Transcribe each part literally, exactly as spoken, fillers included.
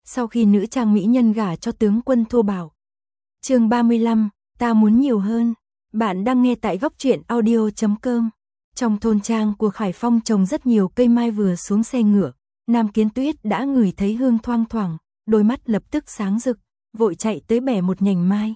sau khi nữ trang mỹ nhân gả cho tướng quân thô bạo. Chương ba mươi lăm, ta muốn nhiều hơn. Bạn đang nghe tại góc truyện audio chấm com. Trong thôn trang của Khải Phong trồng rất nhiều cây mai, vừa xuống xe ngựa, Nam Kiến Tuyết đã ngửi thấy hương thoang thoảng, đôi mắt lập tức sáng rực, vội chạy tới bẻ một nhành mai.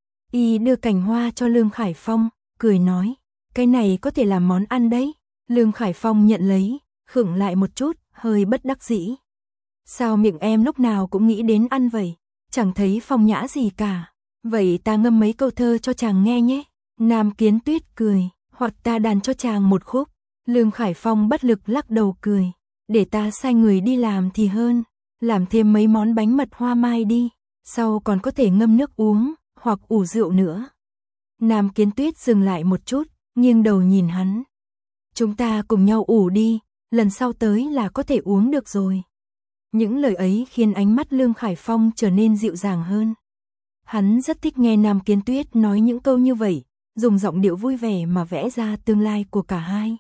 Y đưa cành hoa cho Lương Khải Phong, cười nói, cái này có thể làm món ăn đấy. Lương Khải Phong nhận lấy, khựng lại một chút, hơi bất đắc dĩ. Sao miệng em lúc nào cũng nghĩ đến ăn vậy, chẳng thấy phong nhã gì cả. Vậy ta ngâm mấy câu thơ cho chàng nghe nhé. Nam Kiến Tuyết cười, hoặc ta đàn cho chàng một khúc. Lương Khải Phong bất lực lắc đầu cười, để ta sai người đi làm thì hơn, làm thêm mấy món bánh mật hoa mai đi, sau còn có thể ngâm nước uống, hoặc ủ rượu nữa. Nam Kiến Tuyết dừng lại một chút, nghiêng đầu nhìn hắn. Chúng ta cùng nhau ủ đi, lần sau tới là có thể uống được rồi. Những lời ấy khiến ánh mắt Lương Khải Phong trở nên dịu dàng hơn. Hắn rất thích nghe Nam Kiến Tuyết nói những câu như vậy, dùng giọng điệu vui vẻ mà vẽ ra tương lai của cả hai.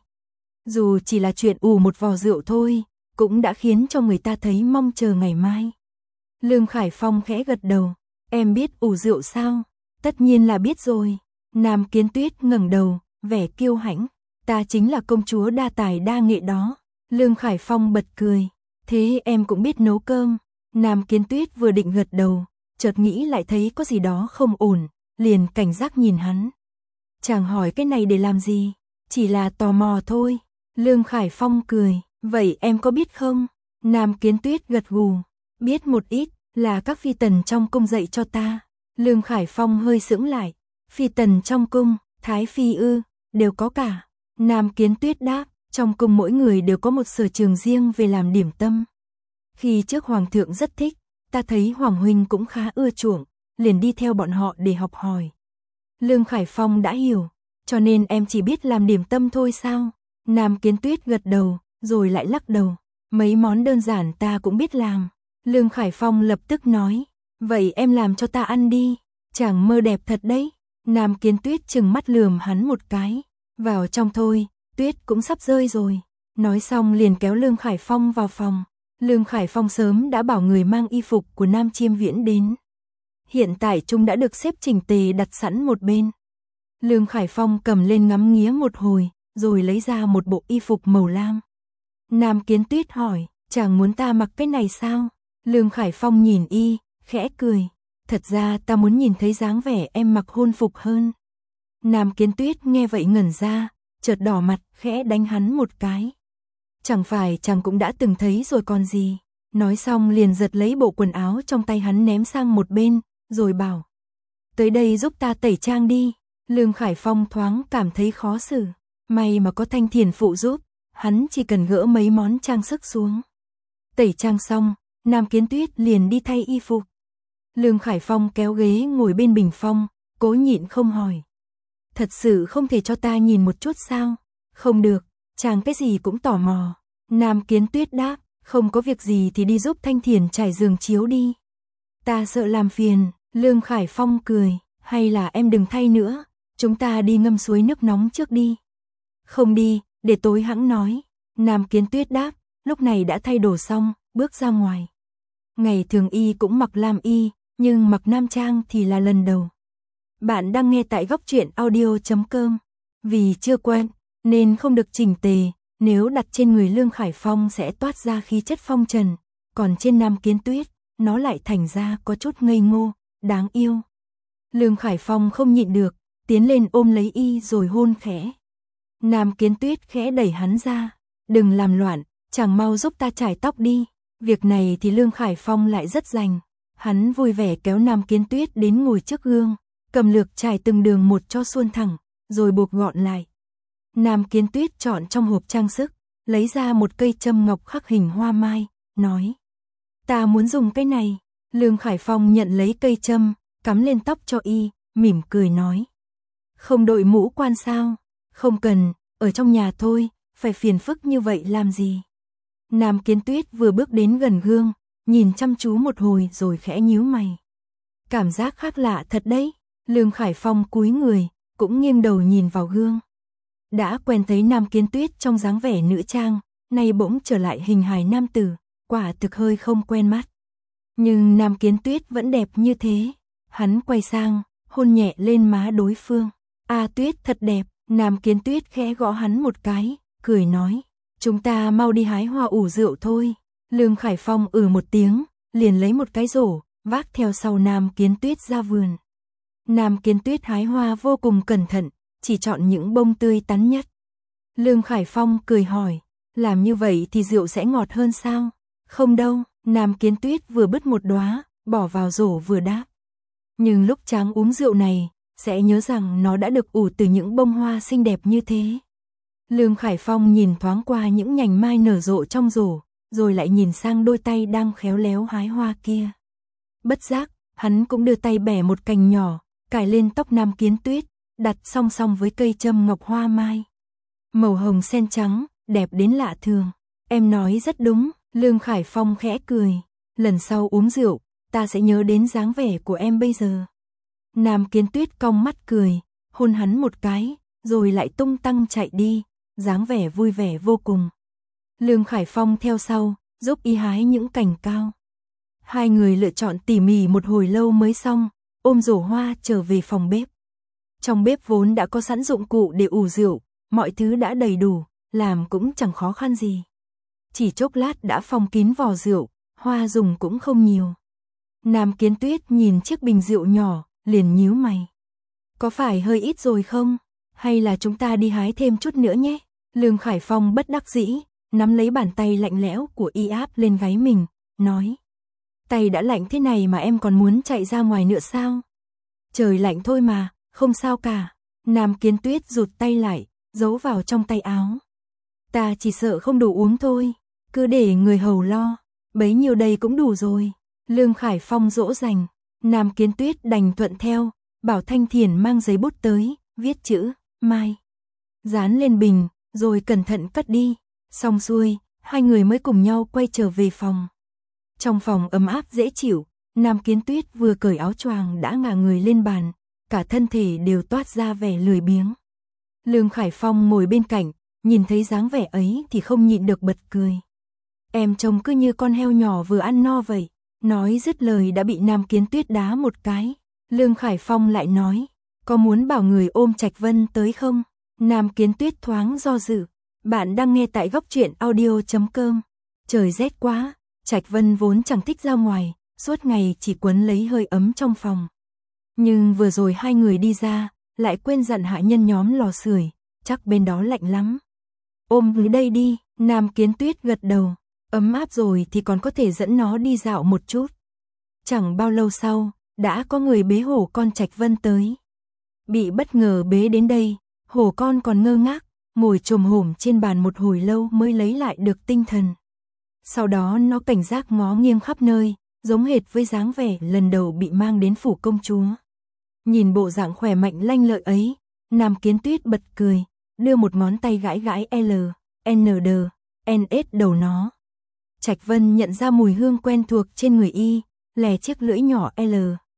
Dù chỉ là chuyện ủ một vò rượu thôi, cũng đã khiến cho người ta thấy mong chờ ngày mai. Lương Khải Phong khẽ gật đầu, em biết ủ rượu sao? Tất nhiên là biết rồi. Nam Kiến Tuyết ngẩng đầu, vẻ kiêu hãnh, ta chính là công chúa đa tài đa nghệ đó. Lương Khải Phong bật cười, thế em cũng biết nấu cơm. Nam Kiến Tuyết vừa định gật đầu, chợt nghĩ lại thấy có gì đó không ổn, liền cảnh giác nhìn hắn. Chàng hỏi cái này để làm gì? Chỉ là tò mò thôi. Lương Khải Phong cười, vậy em có biết không? Nam Kiến Tuyết gật gù, biết một ít, là các phi tần trong cung dạy cho ta. Lương Khải Phong hơi sững lại, phi tần trong cung, thái phi ư, đều có cả. Nam Kiến Tuyết đáp, trong cung mỗi người đều có một sở trường riêng về làm điểm tâm. Khi trước hoàng thượng rất thích, ta thấy hoàng huynh cũng khá ưa chuộng, liền đi theo bọn họ để học hỏi. Lương Khải Phong đã hiểu, cho nên em chỉ biết làm điểm tâm thôi sao? Nam Kiến Tuyết gật đầu, rồi lại lắc đầu, mấy món đơn giản ta cũng biết làm. Lương Khải Phong lập tức nói, vậy em làm cho ta ăn đi, chàng mơ đẹp thật đấy. Nam Kiến Tuyết trừng mắt lườm hắn một cái, vào trong thôi, tuyết cũng sắp rơi rồi. Nói xong liền kéo Lương Khải Phong vào phòng. Lương Khải Phong sớm đã bảo người mang y phục của Nam Chiêm Viễn đến. Hiện tại chúng đã được xếp chỉnh tề đặt sẵn một bên. Lương Khải Phong cầm lên ngắm nghía một hồi, rồi lấy ra một bộ y phục màu lam. Nam Kiến Tuyết hỏi, chàng muốn ta mặc cái này sao? Lương Khải Phong nhìn y, khẽ cười, thật ra ta muốn nhìn thấy dáng vẻ em mặc hôn phục hơn. Nam Kiến Tuyết nghe vậy ngẩn ra, chợt đỏ mặt, khẽ đánh hắn một cái. Chẳng phải chàng cũng đã từng thấy rồi còn gì. Nói xong liền giật lấy bộ quần áo trong tay hắn ném sang một bên, rồi bảo, tới đây giúp ta tẩy trang đi. Lương Khải Phong thoáng cảm thấy khó xử, may mà có Thanh Thiền phụ giúp, hắn chỉ cần gỡ mấy món trang sức xuống. Tẩy trang xong, Nam Kiến Tuyết liền đi thay y phục. Lương Khải Phong kéo ghế ngồi bên bình phong, cố nhịn không hỏi, thật sự không thể cho ta nhìn một chút sao? Không được, chàng cái gì cũng tò mò. Nam Kiến Tuyết đáp, không có việc gì thì đi giúp Thanh Thiền trải giường chiếu đi. Ta sợ làm phiền. Lương Khải Phong cười, hay là em đừng thay nữa, chúng ta đi ngâm suối nước nóng trước đi. Không đi, để tối hẵng nói. Nam Kiến Tuyết đáp, lúc này đã thay đồ xong, bước ra ngoài. Ngày thường y cũng mặc lam y, nhưng mặc nam trang thì là lần đầu. Bạn đang nghe tại góc truyện audio chấm com. Vì chưa quen, nên không được chỉnh tề, nếu đặt trên người Lương Khải Phong sẽ toát ra khí chất phong trần, còn trên Nam Kiến Tuyết, nó lại thành ra có chút ngây ngô, đáng yêu. Lương Khải Phong không nhịn được, tiến lên ôm lấy y rồi hôn khẽ. Nam Kiến Tuyết khẽ đẩy hắn ra, đừng làm loạn, chàng mau giúp ta chải tóc đi. Việc này thì Lương Khải Phong lại rất rành. Hắn vui vẻ kéo Nam Kiến Tuyết đến ngồi trước gương, cầm lược chải từng đường một cho suôn thẳng, rồi buộc gọn lại. Nam Kiến Tuyết chọn trong hộp trang sức, lấy ra một cây châm ngọc khắc hình hoa mai, nói, ta muốn dùng cái này. Lương Khải Phong nhận lấy cây châm, cắm lên tóc cho y, mỉm cười nói, không đội mũ quan sao? Không cần, ở trong nhà thôi, phải phiền phức như vậy làm gì? Nam Kiến Tuyết vừa bước đến gần gương, nhìn chăm chú một hồi rồi khẽ nhíu mày. Cảm giác khác lạ thật đấy. Lương Khải Phong cúi người, cũng nghiêng đầu nhìn vào gương. Đã quen thấy Nam Kiến Tuyết trong dáng vẻ nữ trang, nay bỗng trở lại hình hài nam tử, quả thực hơi không quen mắt. Nhưng Nam Kiến Tuyết vẫn đẹp như thế. Hắn quay sang, hôn nhẹ lên má đối phương. A Tuyết thật đẹp. Nam Kiến Tuyết khẽ gõ hắn một cái, cười nói. Chúng ta mau đi hái hoa ủ rượu thôi. Lương Khải Phong ừ một tiếng, liền lấy một cái rổ, vác theo sau Nam Kiến Tuyết ra vườn. Nam Kiến Tuyết hái hoa vô cùng cẩn thận, chỉ chọn những bông tươi tắn nhất. Lương Khải Phong cười hỏi, làm như vậy thì rượu sẽ ngọt hơn sao? Không đâu, Nam Kiến Tuyết vừa bứt một đóa, bỏ vào rổ vừa đáp. Nhưng lúc Tráng uống rượu này, sẽ nhớ rằng nó đã được ủ từ những bông hoa xinh đẹp như thế. Lương Khải Phong nhìn thoáng qua những nhành mai nở rộ trong rổ, rồi lại nhìn sang đôi tay đang khéo léo hái hoa kia. Bất giác, hắn cũng đưa tay bẻ một cành nhỏ, cài lên tóc Nam Kiến Tuyết, đặt song song với cây châm ngọc hoa mai. Màu hồng sen trắng, đẹp đến lạ thường. Em nói rất đúng, Lương Khải Phong khẽ cười. Lần sau uống rượu, ta sẽ nhớ đến dáng vẻ của em bây giờ. Nam Kiến Tuyết cong mắt cười, hôn hắn một cái, rồi lại tung tăng chạy đi, dáng vẻ vui vẻ vô cùng. Lương Khải Phong theo sau, giúp y hái những cành cao. Hai người lựa chọn tỉ mỉ một hồi lâu mới xong, ôm rổ hoa trở về phòng bếp. Trong bếp vốn đã có sẵn dụng cụ để ủ rượu, mọi thứ đã đầy đủ, làm cũng chẳng khó khăn gì. Chỉ chốc lát đã phong kín vò rượu, hoa dùng cũng không nhiều. Nam Kiến Tuyết nhìn chiếc bình rượu nhỏ, liền nhíu mày. Có phải hơi ít rồi không? Hay là chúng ta đi hái thêm chút nữa nhé? Lương Khải Phong bất đắc dĩ, nắm lấy bàn tay lạnh lẽo của y áp lên gáy mình, nói. Tay đã lạnh thế này mà em còn muốn chạy ra ngoài nữa sao? Trời lạnh thôi mà, không sao cả. Nam Kiến Tuyết rụt tay lại, giấu vào trong tay áo. Ta chỉ sợ không đủ uống thôi, cứ để người hầu lo, bấy nhiêu đây cũng đủ rồi. Lương Khải Phong dỗ dành, Nam Kiến Tuyết đành thuận theo, bảo Thanh Thiền mang giấy bút tới, viết chữ, mai. Dán lên bình, rồi cẩn thận cất đi. Xong xuôi, hai người mới cùng nhau quay trở về phòng. Trong phòng ấm áp dễ chịu, Nam Kiến Tuyết vừa cởi áo choàng đã ngả người lên bàn, cả thân thể đều toát ra vẻ lười biếng. Lương Khải Phong ngồi bên cạnh, nhìn thấy dáng vẻ ấy thì không nhịn được bật cười. Em trông cứ như con heo nhỏ vừa ăn no vậy. Nói dứt lời đã bị Nam Kiến Tuyết đá một cái. Lương Khải Phong lại nói, có muốn bảo người ôm Trạch Vân tới không? Nam Kiến Tuyết thoáng do dự. Bạn đang nghe tại góc truyện audio chấm com. Trời rét quá, Trạch Vân vốn chẳng thích ra ngoài, suốt ngày chỉ quấn lấy hơi ấm trong phòng. Nhưng vừa rồi hai người đi ra, lại quên dặn hạ nhân nhóm lò sưởi, chắc bên đó lạnh lắm. Ôm dưới đây đi, Nam Kiến Tuyết gật đầu, ấm áp rồi thì còn có thể dẫn nó đi dạo một chút. Chẳng bao lâu sau, đã có người bế hổ con Trạch Vân tới. Bị bất ngờ bế đến đây, hổ con còn ngơ ngác, ngồi chồm hổm trên bàn một hồi lâu mới lấy lại được tinh thần. Sau đó nó cảnh giác ngó nghiêng khắp nơi, giống hệt với dáng vẻ lần đầu bị mang đến phủ công chúa. Nhìn bộ dạng khỏe mạnh lanh lợi ấy, Nam Kiến Tuyết bật cười, đưa một ngón tay gãi gãi L, N D, N S đầu nó. Trạch Vân nhận ra mùi hương quen thuộc trên người y, lè chiếc lưỡi nhỏ L,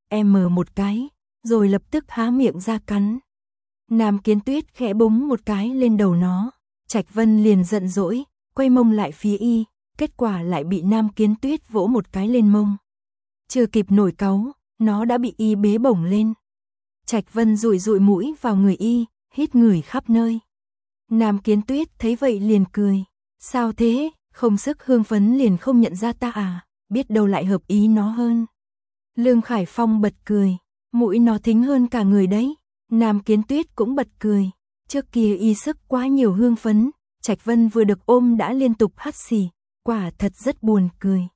M một cái, rồi lập tức há miệng ra cắn. Nam Kiến Tuyết khẽ búng một cái lên đầu nó, Trạch Vân liền giận dỗi, quay mông lại phía y, kết quả lại bị Nam Kiến Tuyết vỗ một cái lên mông. Chưa kịp nổi cáu, nó đã bị y bế bổng lên. Trạch Vân dụi dụi mũi vào người y, hít ngửi khắp nơi. Nam Kiến Tuyết thấy vậy liền cười, sao thế, không sức hương phấn liền không nhận ra ta à, biết đâu lại hợp ý nó hơn. Lương Khải Phong bật cười, mũi nó thính hơn cả người đấy. Nam Kiến Tuyết cũng bật cười, trước kia y sức quá nhiều hương phấn, Trạch Vân vừa được ôm đã liên tục hắt xì, quả thật rất buồn cười.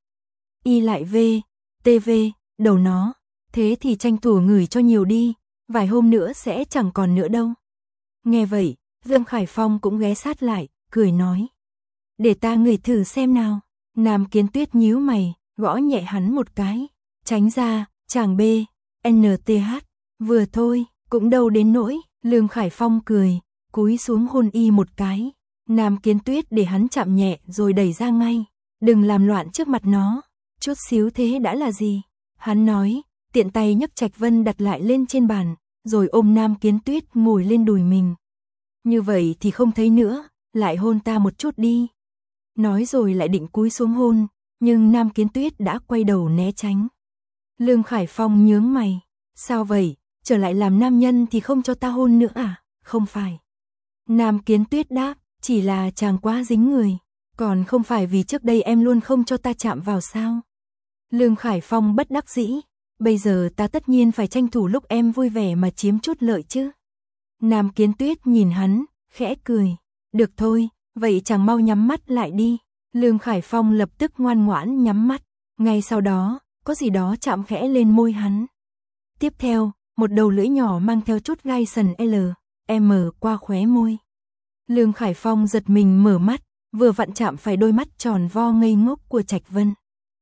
Y lại về, tê vê, đầu nó, thế thì tranh thủ ngửi cho nhiều đi, vài hôm nữa sẽ chẳng còn nữa đâu. Nghe vậy, Lương Khải Phong cũng ghé sát lại, cười nói. Để ta ngửi thử xem nào. Nam Kiến Tuyết nhíu mày, gõ nhẹ hắn một cái, tránh ra, chàng B, N T H, vừa thôi, cũng đâu đến nỗi. Lương Khải Phong cười, cúi xuống hôn y một cái. Nam Kiến Tuyết để hắn chạm nhẹ rồi đẩy ra ngay, đừng làm loạn trước mặt nó, chút xíu thế đã là gì. Hắn nói, tiện tay nhấc Trạch Vân đặt lại lên trên bàn, rồi ôm Nam Kiến Tuyết ngồi lên đùi mình. Như vậy thì không thấy nữa, lại hôn ta một chút đi. Nói rồi lại định cúi xuống hôn, nhưng Nam Kiến Tuyết đã quay đầu né tránh. Lương Khải Phong nhướng mày, sao vậy, trở lại làm nam nhân thì không cho ta hôn nữa à, không phải. Nam Kiến Tuyết đáp, chỉ là chàng quá dính người, còn không phải vì trước đây em luôn không cho ta chạm vào sao. Lương Khải Phong bất đắc dĩ, bây giờ ta tất nhiên phải tranh thủ lúc em vui vẻ mà chiếm chút lợi chứ. Nam Kiến Tuyết nhìn hắn, khẽ cười, được thôi, vậy chàng mau nhắm mắt lại đi. Lương Khải Phong lập tức ngoan ngoãn nhắm mắt, ngay sau đó, có gì đó chạm khẽ lên môi hắn. Tiếp theo, một đầu lưỡi nhỏ mang theo chút gai sần L, M qua khóe môi. Lương Khải Phong giật mình mở mắt, vừa vặn chạm phải đôi mắt tròn vo ngây ngốc của Trạch Vân.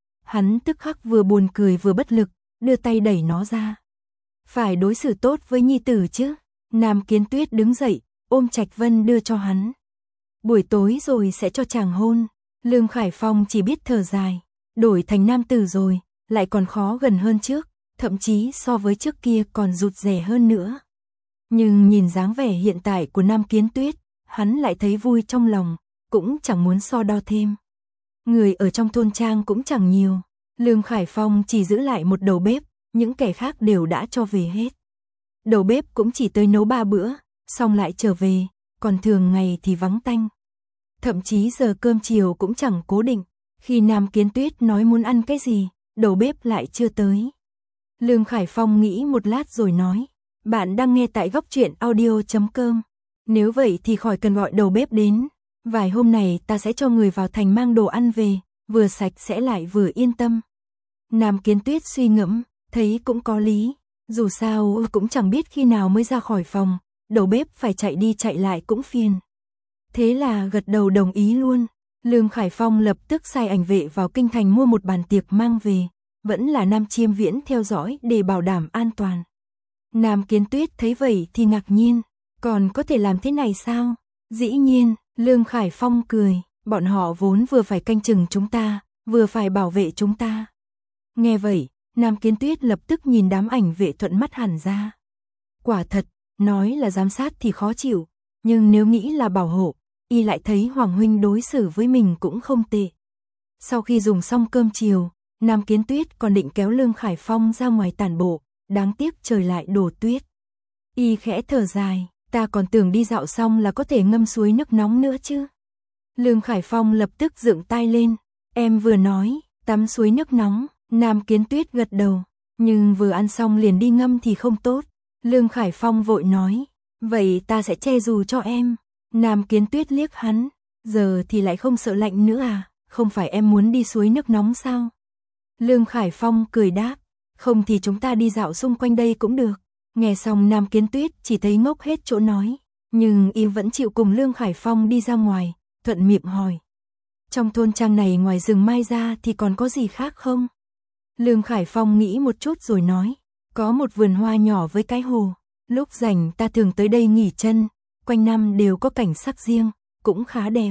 Hắn tức khắc vừa buồn cười vừa bất lực, đưa tay đẩy nó ra. Phải đối xử tốt với nhi tử chứ. Nam Kiến Tuyết đứng dậy, ôm Trạch Vân đưa cho hắn. Buổi tối rồi sẽ cho chàng hôn. Lương Khải Phong chỉ biết thở dài, đổi thành nam tử rồi, lại còn khó gần hơn trước, thậm chí so với trước kia còn rụt rè hơn nữa. Nhưng nhìn dáng vẻ hiện tại của Nam Kiến Tuyết, hắn lại thấy vui trong lòng, cũng chẳng muốn so đo thêm. Người ở trong thôn trang cũng chẳng nhiều, Lương Khải Phong chỉ giữ lại một đầu bếp, những kẻ khác đều đã cho về hết. Đầu bếp cũng chỉ tới nấu ba bữa, xong lại trở về, còn thường ngày thì vắng tanh. Thậm chí giờ cơm chiều cũng chẳng cố định, khi Nam Kiến Tuyết nói muốn ăn cái gì, đầu bếp lại chưa tới. Lương Khải Phong nghĩ một lát rồi nói, bạn đang nghe tại góc truyện audio chấm com. Nếu vậy thì khỏi cần gọi đầu bếp đến, vài hôm này ta sẽ cho người vào thành mang đồ ăn về, vừa sạch sẽ lại vừa yên tâm. Nam Kiến Tuyết suy ngẫm, thấy cũng có lý, dù sao cũng chẳng biết khi nào mới ra khỏi phòng, đầu bếp phải chạy đi chạy lại cũng phiền. Thế là gật đầu đồng ý luôn. Lương Khải Phong lập tức sai ảnh vệ vào kinh thành mua một bàn tiệc mang về, vẫn là Nam Chiêm Viễn theo dõi để bảo đảm an toàn. Nam Kiến Tuyết thấy vậy thì ngạc nhiên, còn có thể làm thế này sao? Dĩ nhiên, Lương Khải Phong cười, bọn họ vốn vừa phải canh chừng chúng ta, vừa phải bảo vệ chúng ta. Nghe vậy, Nam Kiến Tuyết lập tức nhìn đám ảnh vệ thuận mắt hẳn ra. Quả thật, nói là giám sát thì khó chịu, nhưng nếu nghĩ là bảo hộ, y lại thấy Hoàng huynh đối xử với mình cũng không tệ. Sau khi dùng xong cơm chiều, Nam Kiến Tuyết còn định kéo Lương Khải Phong ra ngoài tản bộ, đáng tiếc trời lại đổ tuyết. Y khẽ thở dài, ta còn tưởng đi dạo xong là có thể ngâm suối nước nóng nữa chứ. Lương Khải Phong lập tức dựng tai lên, em vừa nói, tắm suối nước nóng. Nam Kiến Tuyết gật đầu, nhưng vừa ăn xong liền đi ngâm thì không tốt. Lương Khải Phong vội nói, vậy ta sẽ che dù cho em. Nam Kiến Tuyết liếc hắn, giờ thì lại không sợ lạnh nữa à, không phải em muốn đi suối nước nóng sao? Lương Khải Phong cười đáp, không thì chúng ta đi dạo xung quanh đây cũng được. Nghe xong Nam Kiến Tuyết chỉ thấy ngốc hết chỗ nói, nhưng y vẫn chịu cùng Lương Khải Phong đi ra ngoài, thuận miệng hỏi. Trong thôn trang này ngoài rừng mai ra thì còn có gì khác không? Lương Khải Phong nghĩ một chút rồi nói, có một vườn hoa nhỏ với cái hồ, lúc rảnh ta thường tới đây nghỉ chân, quanh năm đều có cảnh sắc riêng, cũng khá đẹp.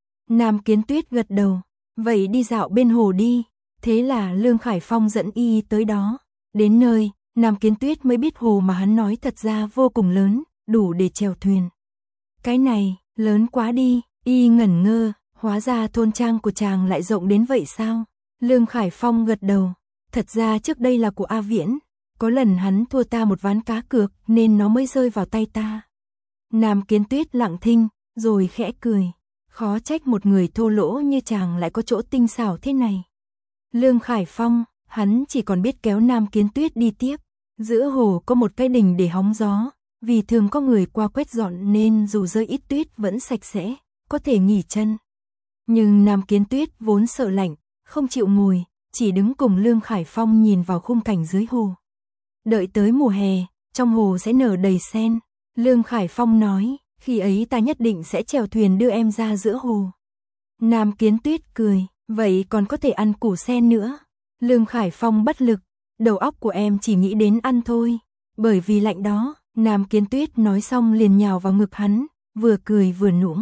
Nam Kiến Tuyết gật đầu, vậy đi dạo bên hồ đi. Thế là Lương Khải Phong dẫn y tới đó. Đến nơi, Nam Kiến Tuyết mới biết hồ mà hắn nói thật ra vô cùng lớn, đủ để chèo thuyền. Cái này, lớn quá đi, y ngẩn ngơ, hóa ra thôn trang của chàng lại rộng đến vậy sao? Lương Khải Phong gật đầu, thật ra trước đây là của A Viễn, có lần hắn thua ta một ván cá cược nên nó mới rơi vào tay ta. Nam Kiến Tuyết lặng thinh, rồi khẽ cười, khó trách một người thô lỗ như chàng lại có chỗ tinh xảo thế này. Lương Khải Phong, hắn chỉ còn biết kéo Nam Kiến Tuyết đi tiếp, giữa hồ có một cái đình để hóng gió, vì thường có người qua quét dọn nên dù rơi ít tuyết vẫn sạch sẽ, có thể nghỉ chân. Nhưng Nam Kiến Tuyết vốn sợ lạnh, không chịu ngồi, chỉ đứng cùng Lương Khải Phong nhìn vào khung cảnh dưới hồ. Đợi tới mùa hè, trong hồ sẽ nở đầy sen. Lương Khải Phong nói, khi ấy ta nhất định sẽ chèo thuyền đưa em ra giữa hồ. Nam Kiến Tuyết cười, vậy còn có thể ăn củ sen nữa. Lương Khải Phong bất lực, đầu óc của em chỉ nghĩ đến ăn thôi, bởi vì lạnh đó. Nam Kiến Tuyết nói xong liền nhào vào ngực hắn, vừa cười vừa nũng.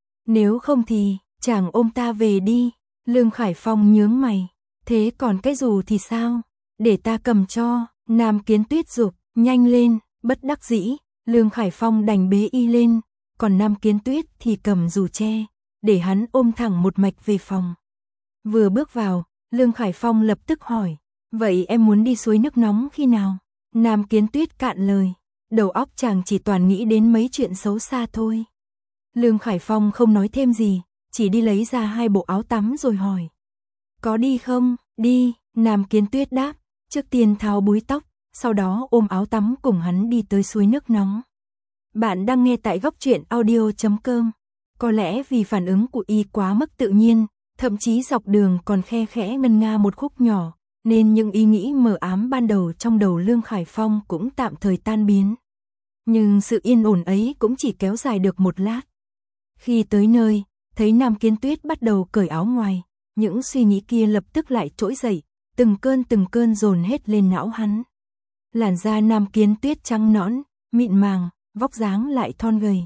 Nếu không thì, chàng ôm ta về đi. Lương Khải Phong nhướng mày, thế còn cái dù thì sao? Để ta cầm cho. Nam Kiến Tuyết giục, nhanh lên, bất đắc dĩ. Lương Khải Phong đành bế y lên, còn Nam Kiến Tuyết thì cầm dù che, để hắn ôm thẳng một mạch về phòng. Vừa bước vào, Lương Khải Phong lập tức hỏi, vậy em muốn đi suối nước nóng khi nào? Nam Kiến Tuyết cạn lời, đầu óc chàng chỉ toàn nghĩ đến mấy chuyện xấu xa thôi. Lương Khải Phong không nói thêm gì, chỉ đi lấy ra hai bộ áo tắm rồi hỏi. Có đi không? Đi, Nam Kiến Tuyết đáp, trước tiên tháo búi tóc, sau đó ôm áo tắm cùng hắn đi tới suối nước nóng. Bạn đang nghe tại góc truyện audio chấm com. Có lẽ vì phản ứng của y quá mức tự nhiên, thậm chí dọc đường còn khe khẽ ngân nga một khúc nhỏ, nên những ý nghĩ mờ ám ban đầu trong đầu Lương Khải Phong cũng tạm thời tan biến. Nhưng sự yên ổn ấy cũng chỉ kéo dài được một lát. Khi tới nơi, thấy Nam Kiến Tuyết bắt đầu cởi áo ngoài, những suy nghĩ kia lập tức lại trỗi dậy, từng cơn từng cơn dồn hết lên não hắn. Làn da Nam Kiến Tuyết trắng nõn, mịn màng, vóc dáng lại thon gầy.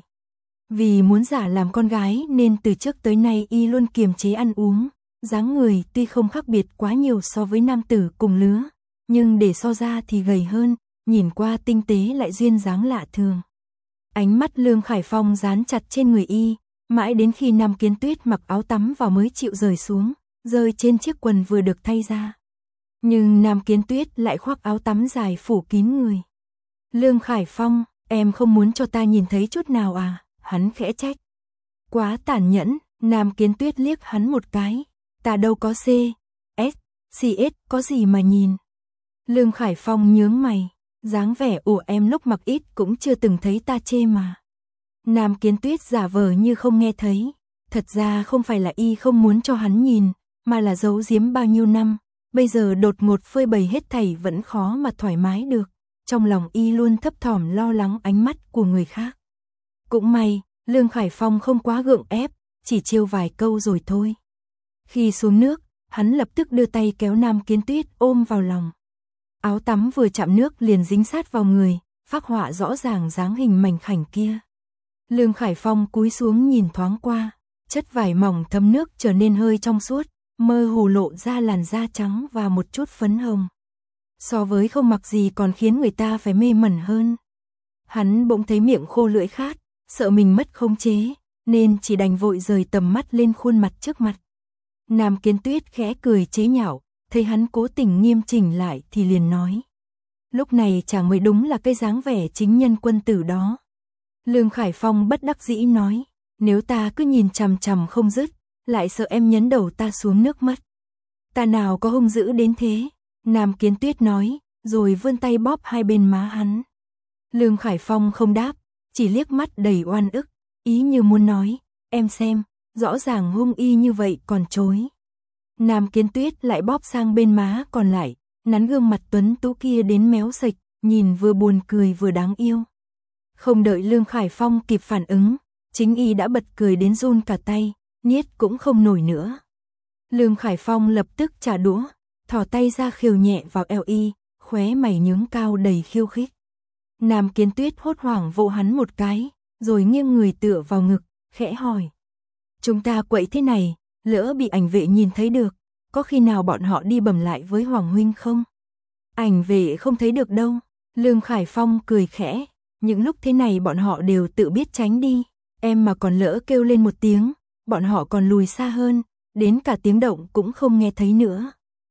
Vì muốn giả làm con gái nên từ trước tới nay y luôn kiềm chế ăn uống, dáng người tuy không khác biệt quá nhiều so với nam tử cùng lứa, nhưng để so ra thì gầy hơn, nhìn qua tinh tế lại duyên dáng lạ thường. Ánh mắt Lương Khải Phong dán chặt trên người y, mãi đến khi Nam Kiến Tuyết mặc áo tắm vào mới chịu rời xuống, rơi trên chiếc quần vừa được thay ra. Nhưng Nam Kiến Tuyết lại khoác áo tắm dài phủ kín người. Lương Khải Phong, em không muốn cho ta nhìn thấy chút nào à? Hắn khẽ trách. Quá tàn nhẫn, Nam Kiến Tuyết liếc hắn một cái. Ta đâu có C, S, xê ét, có gì mà nhìn. Lương Khải Phong nhướng mày, dáng vẻ ủa em lúc mặc ít cũng chưa từng thấy ta chê mà. Nam Kiến Tuyết giả vờ như không nghe thấy. Thật ra không phải là y không muốn cho hắn nhìn, mà là giấu giếm bao nhiêu năm. Bây giờ đột ngột phơi bày hết thảy vẫn khó mà thoải mái được. Trong lòng y luôn thấp thỏm lo lắng ánh mắt của người khác. Cũng may, Lương Khải Phong không quá gượng ép, chỉ trêu vài câu rồi thôi. Khi xuống nước, hắn lập tức đưa tay kéo Nam Kiến Tuyết ôm vào lòng. Áo tắm vừa chạm nước liền dính sát vào người, phác họa rõ ràng dáng hình mảnh khảnh kia. Lương Khải Phong cúi xuống nhìn thoáng qua, chất vải mỏng thấm nước trở nên hơi trong suốt, mơ hồ lộ ra làn da trắng và một chút phấn hồng. So với không mặc gì còn khiến người ta phải mê mẩn hơn. Hắn bỗng thấy miệng khô lưỡi khát, sợ mình mất khống chế, nên chỉ đành vội rời tầm mắt lên khuôn mặt trước mặt. Nam Kiến Tuyết khẽ cười chế nhạo, thấy hắn cố tình nghiêm chỉnh lại thì liền nói. Lúc này chàng mới đúng là cái dáng vẻ chính nhân quân tử đó. Lương Khải Phong bất đắc dĩ nói, nếu ta cứ nhìn chằm chằm không dứt, lại sợ em nhấn đầu ta xuống nước mất. Ta nào có hung dữ đến thế, Nam Kiến Tuyết nói, rồi vươn tay bóp hai bên má hắn. Lương Khải Phong không đáp, chỉ liếc mắt đầy oan ức, ý như muốn nói, em xem, rõ ràng hung y như vậy còn chối. Nam Kiến Tuyết lại bóp sang bên má còn lại, nắn gương mặt tuấn tú kia đến méo sạch, nhìn vừa buồn cười vừa đáng yêu. Không đợi Lương Khải Phong kịp phản ứng, chính y đã bật cười đến run cả tay, niết cũng không nổi nữa. Lương Khải Phong lập tức trả đũa, thò tay ra khều nhẹ vào eo y, khóe mày nhướng cao đầy khiêu khích. Nam Kiến Tuyết hốt hoảng vỗ hắn một cái, rồi nghiêng người tựa vào ngực, khẽ hỏi. Chúng ta quậy thế này, lỡ bị ảnh vệ nhìn thấy được, có khi nào bọn họ đi bẩm lại với Hoàng huynh không? Ảnh vệ không thấy được đâu, Lương Khải Phong cười khẽ, những lúc thế này bọn họ đều tự biết tránh đi, em mà còn lỡ kêu lên một tiếng, bọn họ còn lùi xa hơn, đến cả tiếng động cũng không nghe thấy nữa.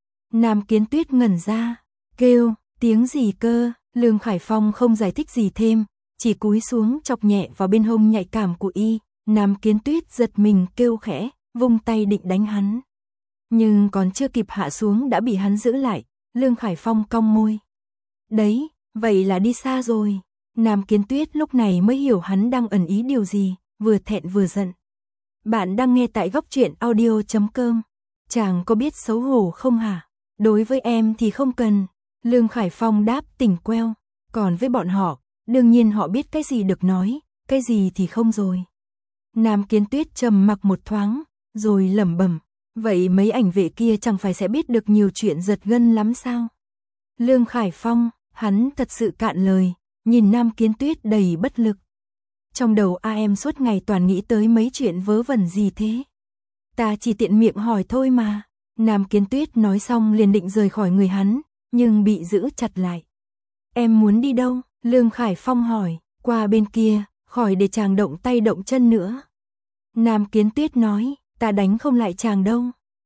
Nam Kiến Tuyết ngẩn ra, kêu, tiếng gì cơ? Lương Khải Phong không giải thích gì thêm, chỉ cúi xuống chọc nhẹ vào bên hông nhạy cảm của y. Nam Kiến Tuyết giật mình kêu khẽ, vung tay định đánh hắn. Nhưng còn chưa kịp hạ xuống đã bị hắn giữ lại, Lương Khải Phong cong môi. Đấy, vậy là đi xa rồi. Nam Kiến Tuyết lúc này mới hiểu hắn đang ẩn ý điều gì, vừa thẹn vừa giận. Bạn đang nghe tại góc truyện audio chấm com. Chàng có biết xấu hổ không hả? Đối với em thì không cần. Lương Khải Phong đáp tỉnh queo. Còn với bọn họ, đương nhiên họ biết cái gì được nói, cái gì thì không rồi. Nam Kiến Tuyết trầm mặc một thoáng, rồi lẩm bẩm. Vậy mấy ảnh vệ kia chẳng phải sẽ biết được nhiều chuyện giật gân lắm sao? Lương Khải Phong, hắn thật sự cạn lời, nhìn Nam Kiến Tuyết đầy bất lực. Trong đầu a em suốt ngày toàn nghĩ tới mấy chuyện vớ vẩn gì thế? Ta chỉ tiện miệng hỏi thôi mà. Nam Kiến Tuyết nói xong liền định rời khỏi người hắn, nhưng bị giữ chặt lại. Em muốn đi đâu? Lương Khải Phong hỏi, qua bên kia, khỏi để chàng động tay động chân nữa. Nam Kiến Tuyết nói, ta đánh không lại chàng đâu.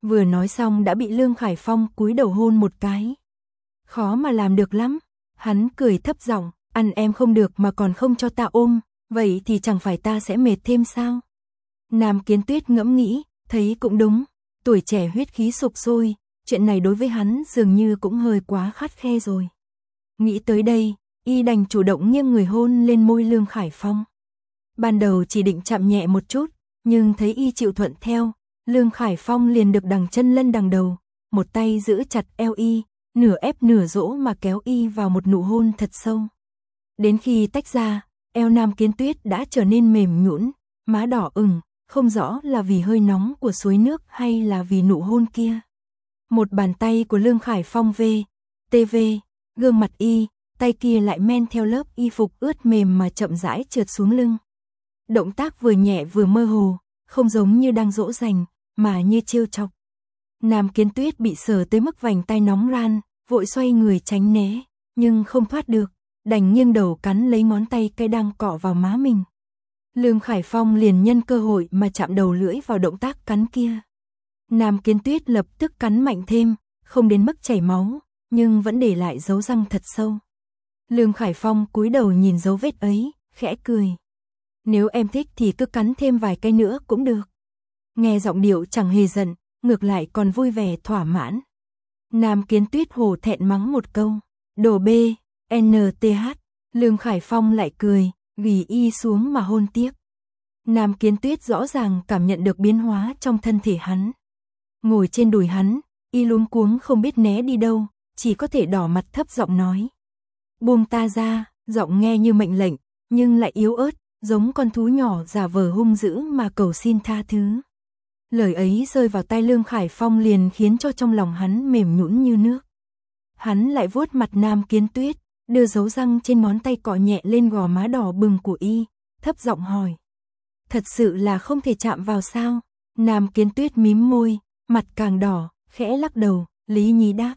Vừa nói xong đã bị Lương Khải Phong cúi đầu hôn một cái. Khó mà làm được lắm. Hắn cười thấp giọng, ăn em không được mà còn không cho ta ôm, vậy thì chẳng phải ta sẽ mệt thêm sao? Nam Kiến Tuyết ngẫm nghĩ, thấy cũng đúng, tuổi trẻ huyết khí sục sôi, chuyện này đối với hắn dường như cũng hơi quá khắt khe rồi. Nghĩ tới đây, y đành chủ động nghiêng người hôn lên môi Lương Khải Phong. Ban đầu chỉ định chạm nhẹ một chút, nhưng thấy y chịu thuận theo, Lương Khải Phong liền được đằng chân lân đằng đầu, một tay giữ chặt eo y, nửa ép nửa dỗ mà kéo y vào một nụ hôn thật sâu. Đến khi tách ra, eo Nam Kiến Tuyết đã trở nên mềm nhũn, má đỏ ửng, không rõ là vì hơi nóng của suối nước hay là vì nụ hôn kia. Một bàn tay của Lương Khải Phong về, tê vê, gương mặt y, tay kia lại men theo lớp y phục ướt mềm mà chậm rãi trượt xuống lưng. Động tác vừa nhẹ vừa mơ hồ, không giống như đang dỗ dành, mà như trêu chọc. Nam Kiến Tuyết bị sờ tới mức vành tay nóng ran, vội xoay người tránh né, nhưng không thoát được, đành nghiêng đầu cắn lấy ngón tay cây đang cọ vào má mình. Lương Khải Phong liền nhân cơ hội mà chạm đầu lưỡi vào động tác cắn kia. Nam Kiến Tuyết lập tức cắn mạnh thêm, không đến mức chảy máu, nhưng vẫn để lại dấu răng thật sâu. Lương Khải Phong cúi đầu nhìn dấu vết ấy, khẽ cười. Nếu em thích thì cứ cắn thêm vài cây nữa cũng được. Nghe giọng điệu chẳng hề giận, ngược lại còn vui vẻ thỏa mãn. Nam Kiến Tuyết hổ thẹn mắng một câu, đồ bê, en tê hát, Lương Khải Phong lại cười, gỉ y xuống mà hôn tiếp. Nam Kiến Tuyết rõ ràng cảm nhận được biến hóa trong thân thể hắn. Ngồi trên đùi hắn, y luống cuống không biết né đi đâu, chỉ có thể đỏ mặt thấp giọng nói. Buông ta ra, giọng nghe như mệnh lệnh, nhưng lại yếu ớt, giống con thú nhỏ giả vờ hung dữ mà cầu xin tha thứ. Lời ấy rơi vào tai Lương Khải Phong liền khiến cho trong lòng hắn mềm nhũn như nước. Hắn lại vuốt mặt Nam Kiến Tuyết, đưa dấu răng trên ngón tay cọ nhẹ lên gò má đỏ bừng của y, thấp giọng hỏi. Thật sự là không thể chạm vào sao? Nam Kiến Tuyết mím môi, mặt càng đỏ, khẽ lắc đầu, lý nhí đáp.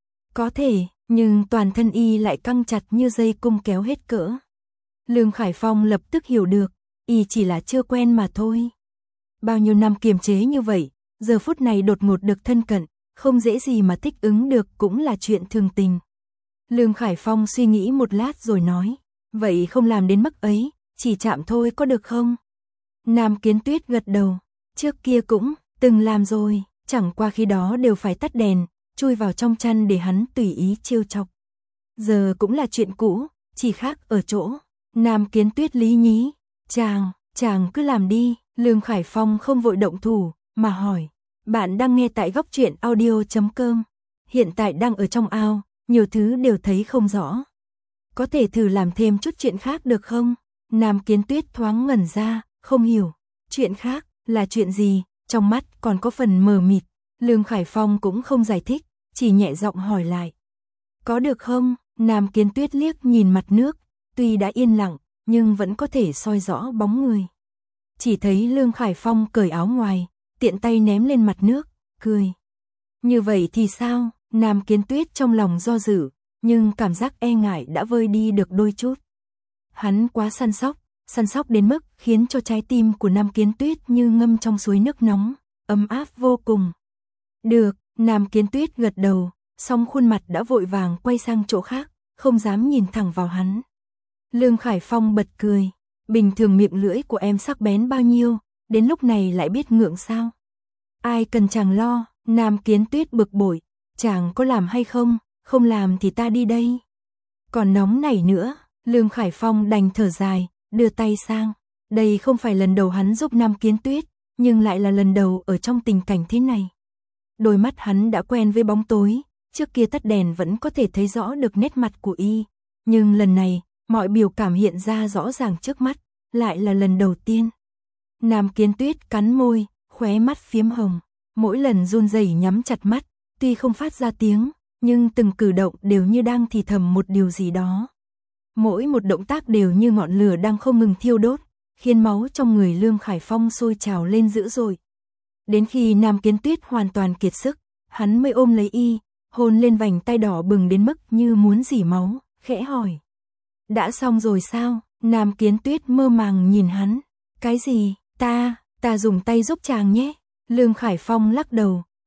Có thể, nhưng toàn thân y lại căng chặt như dây cung kéo hết cỡ. Lương Khải Phong lập tức hiểu được, y chỉ là chưa quen mà thôi. Bao nhiêu năm kiềm chế như vậy, giờ phút này đột ngột được thân cận, không dễ gì mà thích ứng được cũng là chuyện thường tình. Lương Khải Phong suy nghĩ một lát rồi nói, vậy không làm đến mức ấy, chỉ chạm thôi có được không? Nam Kiến Tuyết gật đầu, trước kia cũng từng làm rồi, chẳng qua khi đó đều phải tắt đèn, chui vào trong chăn để hắn tùy ý trêu chọc. Giờ cũng là chuyện cũ, chỉ khác ở chỗ. Nam Kiến Tuyết lý nhí, chàng, chàng cứ làm đi. Lương Khải Phong không vội động thủ, mà hỏi, bạn đang nghe tại góc truyện audio chấm com, hiện tại đang ở trong ao, nhiều thứ đều thấy không rõ. Có thể thử làm thêm chút chuyện khác được không? Nam Kiến Tuyết thoáng ngẩn ra, không hiểu, chuyện khác, là chuyện gì, trong mắt còn có phần mờ mịt. Lương Khải Phong cũng không giải thích, chỉ nhẹ giọng hỏi lại. Có được không? Nam Kiến Tuyết liếc nhìn mặt nước, tuy đã yên lặng, nhưng vẫn có thể soi rõ bóng người. Chỉ thấy Lương Khải Phong cởi áo ngoài, tiện tay ném lên mặt nước, cười. Như vậy thì sao? Nam Kiến Tuyết trong lòng do dự, nhưng cảm giác e ngại đã vơi đi được đôi chút. Hắn quá săn sóc, săn sóc đến mức khiến cho trái tim của Nam Kiến Tuyết như ngâm trong suối nước nóng, ấm áp vô cùng. Được, Nam Kiến Tuyết gật đầu, song khuôn mặt đã vội vàng quay sang chỗ khác, không dám nhìn thẳng vào hắn. Lương Khải Phong bật cười, bình thường miệng lưỡi của em sắc bén bao nhiêu, đến lúc này lại biết ngượng sao? Ai cần chàng lo, Nam Kiến Tuyết bực bội, chàng có làm hay không, không làm thì ta đi đây. Còn nóng nảy nữa, Lương Khải Phong đành thở dài, đưa tay sang. Đây không phải lần đầu hắn giúp Nam Kiến Tuyết, nhưng lại là lần đầu ở trong tình cảnh thế này. Đôi mắt hắn đã quen với bóng tối, trước kia tắt đèn vẫn có thể thấy rõ được nét mặt của y, nhưng lần này, mọi biểu cảm hiện ra rõ ràng trước mắt, lại là lần đầu tiên. Nam Kiến Tuyết cắn môi, khóe mắt phiếm hồng, mỗi lần run rẩy nhắm chặt mắt, tuy không phát ra tiếng, nhưng từng cử động đều như đang thì thầm một điều gì đó. Mỗi một động tác đều như ngọn lửa đang không ngừng thiêu đốt, khiến máu trong người Lương Khải Phong sôi trào lên dữ dội. Đến khi Nam Kiến Tuyết hoàn toàn kiệt sức, hắn mới ôm lấy y, hôn lên vành tay đỏ bừng đến mức như muốn rỉ máu, khẽ hỏi. Đã xong rồi sao? Nam Kiến Tuyết mơ màng nhìn hắn. Cái gì? Ta, ta dùng tay giúp chàng nhé. Lương Khải Phong lắc đầu,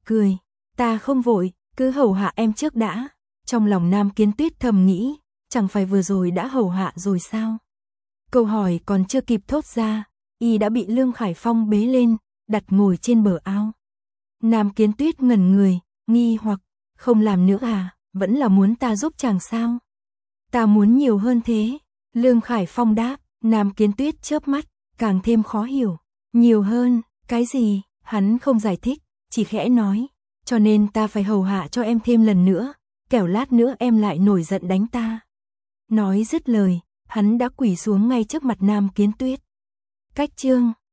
cười, ta không vội, cứ hầu hạ em trước đã. Trong lòng Nam Kiến Tuyết thầm nghĩ, chẳng phải vừa rồi đã hầu hạ rồi sao? Câu hỏi còn chưa kịp thốt ra, y đã bị Lương Khải Phong bế lên, đặt ngồi trên bờ ao. Nam Kiến Tuyết ngẩn người, nghi hoặc, không làm nữa à, vẫn là muốn ta giúp chàng sao? Ta muốn nhiều hơn thế. Lương Khải Phong đáp. Nam Kiến Tuyết chớp mắt, càng thêm khó hiểu. Nhiều hơn, cái gì? Hắn không giải thích, chỉ khẽ nói, cho nên ta phải hầu hạ cho em thêm lần nữa, kẻo lát nữa em lại nổi giận đánh ta. Nói dứt lời, hắn đã quỳ xuống ngay trước mặt Nam Kiến Tuyết. Cách chương